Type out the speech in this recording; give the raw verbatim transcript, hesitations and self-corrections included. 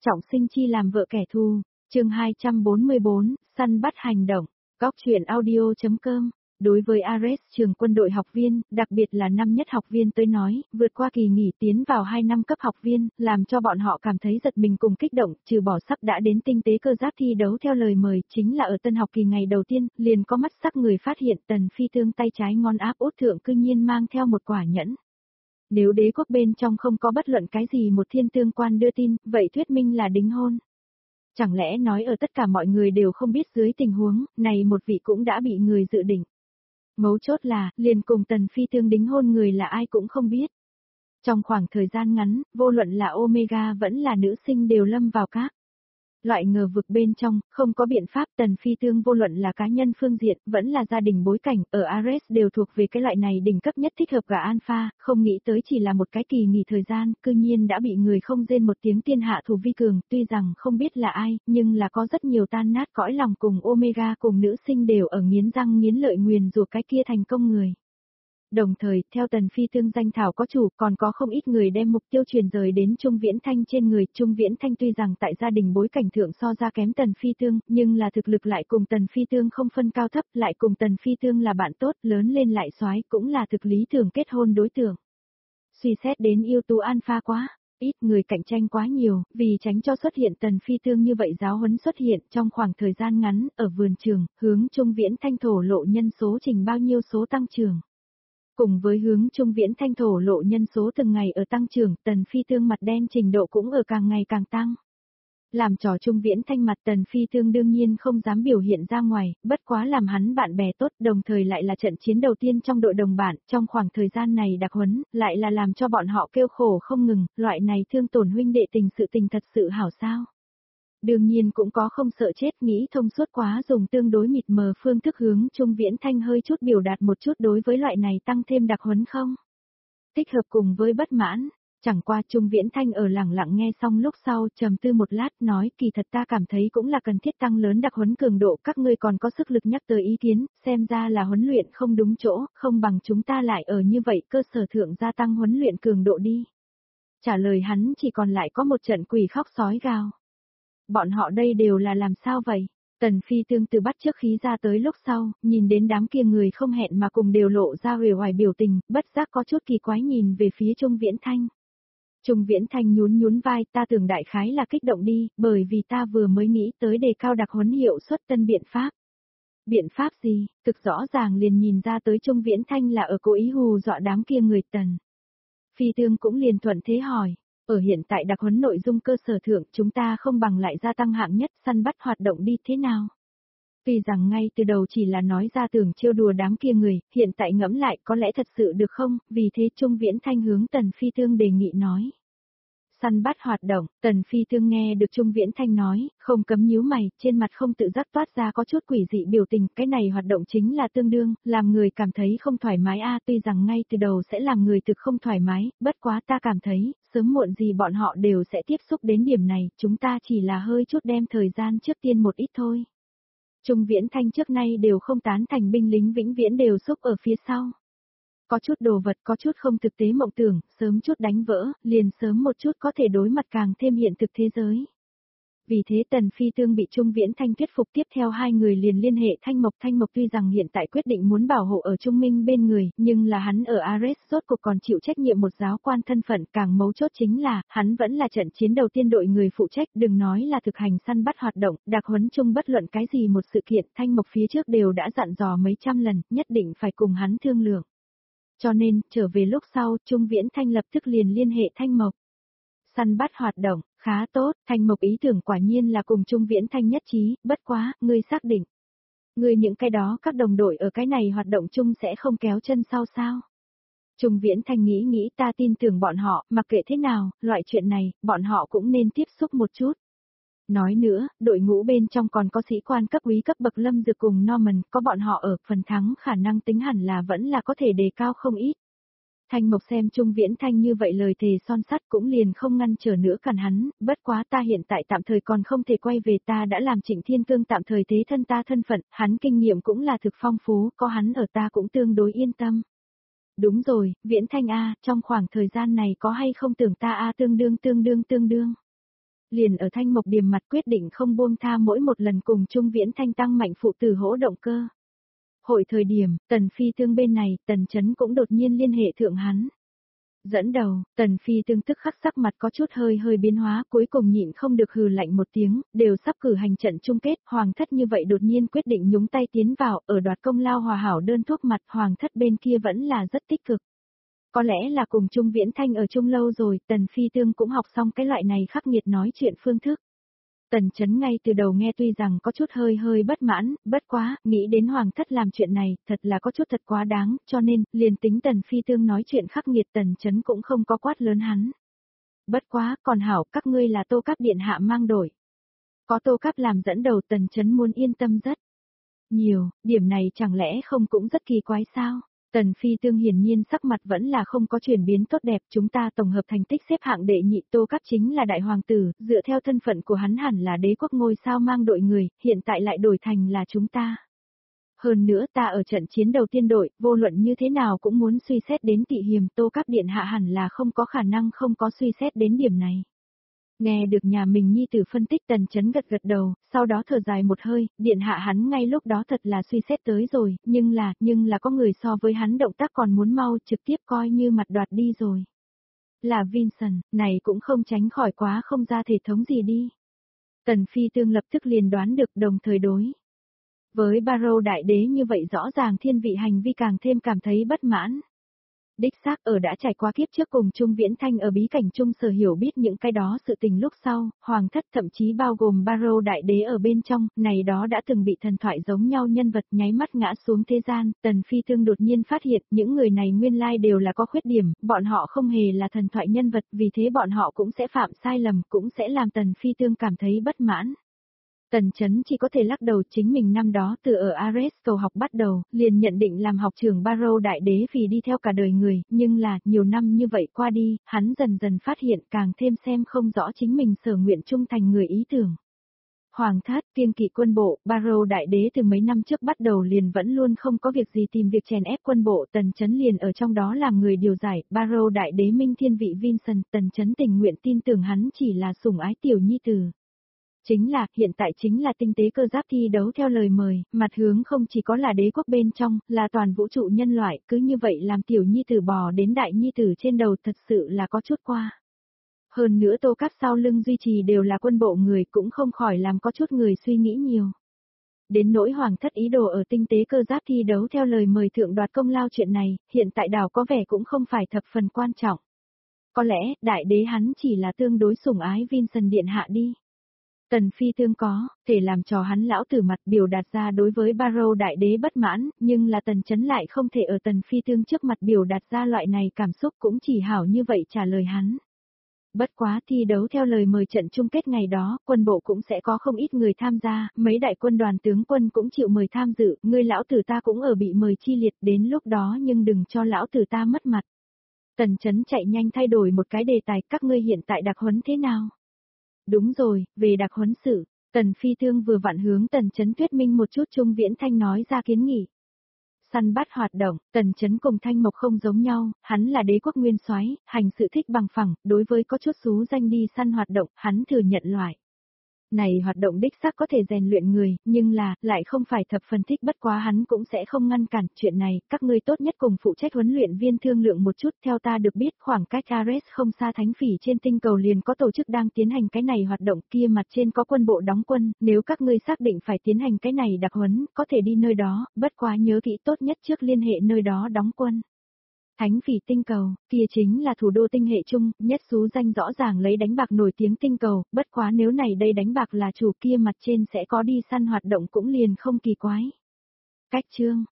Trọng sinh chi làm vợ kẻ thù, chương hai trăm bốn mươi bốn, săn bắt hành động, góc truyện audio.com. Đối với Ares trường quân đội học viên, đặc biệt là năm nhất học viên tới nói, vượt qua kỳ nghỉ tiến vào hai năm cấp học viên, làm cho bọn họ cảm thấy giật mình cùng kích động, trừ bỏ sắp đã đến tinh tế cơ giáp thi đấu theo lời mời, chính là ở tân học kỳ ngày đầu tiên, liền có mắt sắc người phát hiện Tần Phi Tương tay trái ngón áp út thượng cư nhiên mang theo một quả nhẫn. Nếu đế quốc bên trong không có bất luận cái gì một thiên tương quan đưa tin, vậy thuyết minh là đính hôn. Chẳng lẽ nói ở tất cả mọi người đều không biết dưới tình huống, này một vị cũng đã bị người dự định. Mấu chốt là, liền cùng Tần Phi Tương đính hôn người là ai cũng không biết. Trong khoảng thời gian ngắn, vô luận là Omega vẫn là nữ sinh đều lâm vào các loại ngờ vực bên trong, không có biện pháp. Tần Phi Tương vô luận là cá nhân phương diện, vẫn là gia đình bối cảnh, ở Ares đều thuộc về cái loại này đỉnh cấp nhất thích hợp gả alpha, không nghĩ tới chỉ là một cái kỳ nghỉ thời gian, cư nhiên đã bị người không rên một tiếng tiên hạ thủ vi cường, tuy rằng không biết là ai, nhưng là có rất nhiều tan nát cõi lòng cùng Omega cùng nữ sinh đều ở nghiến răng nghiến lợi nguyền rủa cái kia thành công người. Đồng thời, theo Tần Phi Tương danh thảo có chủ, còn có không ít người đem mục tiêu truyền rời đến Trung Viễn Thanh trên người. Trung Viễn Thanh tuy rằng tại gia đình bối cảnh thượng so ra kém Tần Phi Tương, nhưng là thực lực lại cùng Tần Phi Tương không phân cao thấp, lại cùng Tần Phi Tương là bạn tốt, lớn lên lại soái, cũng là thực lý tưởng kết hôn đối tượng. Suy xét đến yếu tố alpha quá, ít người cạnh tranh quá nhiều, vì tránh cho xuất hiện Tần Phi Tương như vậy giáo huấn xuất hiện trong khoảng thời gian ngắn, ở vườn trường, hướng Trung Viễn Thanh thổ lộ nhân số trình bao nhiêu số tăng trưởng. Cùng với hướng Trung Viễn Thanh thổ lộ nhân số từng ngày ở tăng trưởng, Tần Phi Tương mặt đen trình độ cũng ở càng ngày càng tăng. Làm trò Trung Viễn Thanh mặt Tần Phi Tương đương nhiên không dám biểu hiện ra ngoài, bất quá làm hắn bạn bè tốt, đồng thời lại là trận chiến đầu tiên trong đội đồng bạn, trong khoảng thời gian này đặc huấn, lại là làm cho bọn họ kêu khổ không ngừng, loại này thương tổn huynh đệ tình sự tình thật sự hảo sao. Đương nhiên cũng có không sợ chết, nghĩ thông suốt quá dùng tương đối mịt mờ phương thức hướng Trung Viễn Thanh hơi chút biểu đạt một chút đối với loại này tăng thêm đặc huấn không. Thích hợp cùng với bất mãn, chẳng qua Trung Viễn Thanh ở lặng lặng nghe xong lúc sau trầm tư một lát nói kỳ thật ta cảm thấy cũng là cần thiết tăng lớn đặc huấn cường độ, các ngươi còn có sức lực nhắc tới ý kiến, xem ra là huấn luyện không đúng chỗ, không bằng chúng ta lại ở như vậy cơ sở thượng gia tăng huấn luyện cường độ đi. Trả lời hắn chỉ còn lại có một trận quỷ khóc sói gào. Bọn họ đây đều là làm sao vậy? Tần Phi Tương từ bắt trước khí ra tới lúc sau, nhìn đến đám kia người không hẹn mà cùng đều lộ ra uể oải biểu tình, bất giác có chút kỳ quái nhìn về phía Trung Viễn Thanh. Trung Viễn Thanh nhún nhún vai, ta tưởng đại khái là kích động đi, bởi vì ta vừa mới nghĩ tới đề cao đặc huấn hiệu suất tân biện pháp. Biện pháp gì? Thực rõ ràng liền nhìn ra tới Trung Viễn Thanh là ở cố ý hù dọa đám kia người. Tần Phi Tương cũng liền thuận thế hỏi. Ở hiện tại đặc huấn nội dung cơ sở thượng, chúng ta không bằng lại gia tăng hạng nhất săn bắt hoạt động đi thế nào? Tuy rằng ngay từ đầu chỉ là nói ra tưởng trêu đùa đám kia người, hiện tại ngẫm lại có lẽ thật sự được không, vì thế Trung Viễn Thanh hướng Tần Phi Tương đề nghị nói. Săn bắt hoạt động, Tần Phi Tương nghe được Trung Viễn Thanh nói, không cấm nhíu mày, trên mặt không tự giác toát ra có chút quỷ dị biểu tình, cái này hoạt động chính là tương đương, làm người cảm thấy không thoải mái a, tuy rằng ngay từ đầu sẽ làm người thực không thoải mái, bất quá ta cảm thấy, sớm muộn gì bọn họ đều sẽ tiếp xúc đến điểm này, chúng ta chỉ là hơi chút đem thời gian trước tiên một ít thôi. Trung Viễn Thanh trước nay đều không tán thành binh lính vĩnh viễn đều xúc ở phía sau. Có chút đồ vật, có chút không thực tế mộng tưởng, sớm chút đánh vỡ, liền sớm một chút có thể đối mặt càng thêm hiện thực thế giới. Vì thế Tần Phi Tương bị Trung Viễn Thanh thuyết phục, tiếp theo hai người liền liên hệ Thanh Mộc. Thanh Mộc tuy rằng hiện tại quyết định muốn bảo hộ ở Trung Minh bên người, nhưng là hắn ở Ares rốt cuộc còn chịu trách nhiệm một giáo quan thân phận, càng mấu chốt chính là, hắn vẫn là trận chiến đầu tiên đội người phụ trách, đừng nói là thực hành săn bắt hoạt động, đặc huấn chung bất luận cái gì một sự kiện, Thanh Mộc phía trước đều đã dặn dò mấy trăm lần, nhất định phải cùng hắn thương lượng. Cho nên, trở về lúc sau, Trung Viễn Thanh lập tức liền liên hệ Thanh Mộc. Săn bắt hoạt động, khá tốt, Thanh Mộc ý tưởng quả nhiên là cùng Trung Viễn Thanh nhất trí, bất quá, ngươi xác định. Ngươi những cái đó các đồng đội ở cái này hoạt động chung sẽ không kéo chân sau sao? Trung Viễn Thanh nghĩ nghĩ, ta tin tưởng bọn họ, mặc kệ thế nào, loại chuyện này, bọn họ cũng nên tiếp xúc một chút. Nói nữa, đội ngũ bên trong còn có sĩ quan cấp úy cấp bậc Lâm Dược cùng Norman, có bọn họ ở, phần thắng khả năng tính hẳn là vẫn là có thể đề cao không ít. Thanh Mộc xem Trung Viễn Thanh như vậy lời thề son sắt cũng liền không ngăn trở nữa cản hắn, bất quá ta hiện tại tạm thời còn không thể quay về, ta đã làm Trịnh Thiên Cương tạm thời thế thân ta thân phận, hắn kinh nghiệm cũng là thực phong phú, có hắn ở ta cũng tương đối yên tâm. Đúng rồi, Viễn Thanh A, trong khoảng thời gian này có hay không tưởng ta A tương đương tương đương tương đương. liền ở Thanh Mộc Điềm mặt quyết định không buông tha mỗi một lần cùng Trung Viễn Thanh tăng mạnh phụ tử hỗ động cơ. Hội thời điểm, Tần Phi Tương bên này, Tần Chấn cũng đột nhiên liên hệ thượng hắn. Dẫn đầu, Tần Phi Tương tức khắc sắc mặt có chút hơi hơi biến hóa, cuối cùng nhịn không được hừ lạnh một tiếng, đều sắp cử hành trận chung kết, Hoàng thất như vậy đột nhiên quyết định nhúng tay tiến vào, ở đoạt công lao hòa hảo đơn thuốc mặt, Hoàng thất bên kia vẫn là rất tích cực. Có lẽ là cùng Trung Viễn Thanh ở chung lâu rồi, Tần Phi Tương cũng học xong cái loại này khắc nghiệt nói chuyện phương thức. Tần Chấn ngay từ đầu nghe tuy rằng có chút hơi hơi bất mãn, bất quá, nghĩ đến Hoàng thất làm chuyện này, thật là có chút thật quá đáng, cho nên, liền tính Tần Phi Tương nói chuyện khắc nghiệt Tần Chấn cũng không có quát lớn hắn. Bất quá, còn hảo, các ngươi là Tô Cáp điện hạ mang đổi. Có Tô Cáp làm dẫn đầu Tần Chấn muốn yên tâm rất nhiều, điểm này chẳng lẽ không cũng rất kỳ quái sao? Tần Phi Tương hiển nhiên sắc mặt vẫn là không có chuyển biến tốt đẹp, chúng ta tổng hợp thành tích xếp hạng đệ nhị, Tô Cáp chính là đại hoàng tử, dựa theo thân phận của hắn hẳn là đế quốc ngôi sao mang đội người, hiện tại lại đổi thành là chúng ta. Hơn nữa ta ở trận chiến đầu tiên đội, vô luận như thế nào cũng muốn suy xét đến tị hiềm, Tô Cáp điện hạ hẳn là không có khả năng không có suy xét đến điểm này. Nghe được nhà mình nhi tử phân tích Tần Chấn gật gật đầu, sau đó thở dài một hơi, điện hạ hắn ngay lúc đó thật là suy xét tới rồi, nhưng là, nhưng là có người so với hắn động tác còn muốn mau trực tiếp coi như mặt đoạt đi rồi. Là Vincent, này cũng không tránh khỏi quá không ra thể thống gì đi. Tần Phi Tương lập tức liền đoán được đồng thời đối. Với Barrow đại đế như vậy rõ ràng thiên vị hành vi càng thêm cảm thấy bất mãn. Đích xác ở đã trải qua kiếp trước cùng Trung Viễn Thanh ở bí cảnh chung sở hiểu biết những cái đó sự tình lúc sau, Hoàng thất thậm chí bao gồm Barrow đại đế ở bên trong, này đó đã từng bị thần thoại giống nhau nhân vật nháy mắt ngã xuống thế gian, Tần Phi Tương đột nhiên phát hiện những người này nguyên lai đều là có khuyết điểm, bọn họ không hề là thần thoại nhân vật, vì thế bọn họ cũng sẽ phạm sai lầm, cũng sẽ làm Tần Phi Tương cảm thấy bất mãn. Tần Chấn chỉ có thể lắc đầu chính mình năm đó từ ở Ares cầu học bắt đầu, liền nhận định làm học trưởng Barrow đại đế vì đi theo cả đời người, nhưng là, nhiều năm như vậy qua đi, hắn dần dần phát hiện càng thêm xem không rõ chính mình sở nguyện trung thành người ý tưởng. Hoàng thất, kiêng kỵ quân bộ, Barrow đại đế từ mấy năm trước bắt đầu liền vẫn luôn không có việc gì tìm việc chèn ép quân bộ, Tần Chấn liền ở trong đó làm người điều giải, Barrow đại đế minh thiên vị Vincent, Tần Chấn tình nguyện tin tưởng hắn chỉ là sủng ái tiểu nhi tử. Chính là, hiện tại chính là tinh tế cơ giáp thi đấu theo lời mời, mặt hướng không chỉ có là đế quốc bên trong, là toàn vũ trụ nhân loại, cứ như vậy làm tiểu nhi tử bò đến đại nhi tử trên đầu thật sự là có chút qua. Hơn nữa Tô Cáp sau lưng duy trì đều là quân bộ người cũng không khỏi làm có chút người suy nghĩ nhiều. Đến nỗi Hoàng thất ý đồ ở tinh tế cơ giáp thi đấu theo lời mời thượng đoạt công lao chuyện này, hiện tại đảo có vẻ cũng không phải thập phần quan trọng. Có lẽ, đại đế hắn chỉ là tương đối sủng ái Vincent điện hạ đi. Tần Phi Tương có, thể làm cho hắn lão tử mặt biểu đạt ra đối với Barrow đại đế bất mãn, nhưng là Tần Chấn lại không thể ở Tần Phi Tương trước mặt biểu đạt ra loại này cảm xúc cũng chỉ hảo như vậy trả lời hắn. Bất quá thi đấu theo lời mời trận chung kết ngày đó, quân bộ cũng sẽ có không ít người tham gia, mấy đại quân đoàn tướng quân cũng chịu mời tham dự, người lão tử ta cũng ở bị mời chi liệt đến lúc đó nhưng đừng cho lão tử ta mất mặt. Tần Chấn chạy nhanh thay đổi một cái đề tài, các ngươi hiện tại đặc huấn thế nào? Đúng rồi, về đặc huấn sự, Tần Phi Tương vừa vặn hướng Tần Chấn thuyết minh một chút Trung Viễn Thanh nói ra kiến nghị. Săn bắt hoạt động, Tần Chấn cùng Thanh Mộc không giống nhau, hắn là đế quốc nguyên soái, hành sự thích bằng phẳng, đối với có chút xú danh đi săn hoạt động, hắn thừa nhận loại. Này hoạt động đích xác có thể rèn luyện người, nhưng là, lại không phải thập phần thích bất quá hắn cũng sẽ không ngăn cản chuyện này, các ngươi tốt nhất cùng phụ trách huấn luyện viên thương lượng một chút, theo ta được biết khoảng cách Ares không xa thánh phỉ trên tinh cầu liền có tổ chức đang tiến hành cái này hoạt động kia mặt trên có quân bộ đóng quân, nếu các ngươi xác định phải tiến hành cái này đặc huấn, có thể đi nơi đó, bất quá nhớ kỹ tốt nhất trước liên hệ nơi đó đóng quân. Thánh phỉ tinh cầu, kia chính là thủ đô tinh hệ chung, nhất xú danh rõ ràng lấy đánh bạc nổi tiếng tinh cầu, bất quá nếu này đây đánh bạc là chủ kia mặt trên sẽ có đi săn hoạt động cũng liền không kỳ quái. Cách chương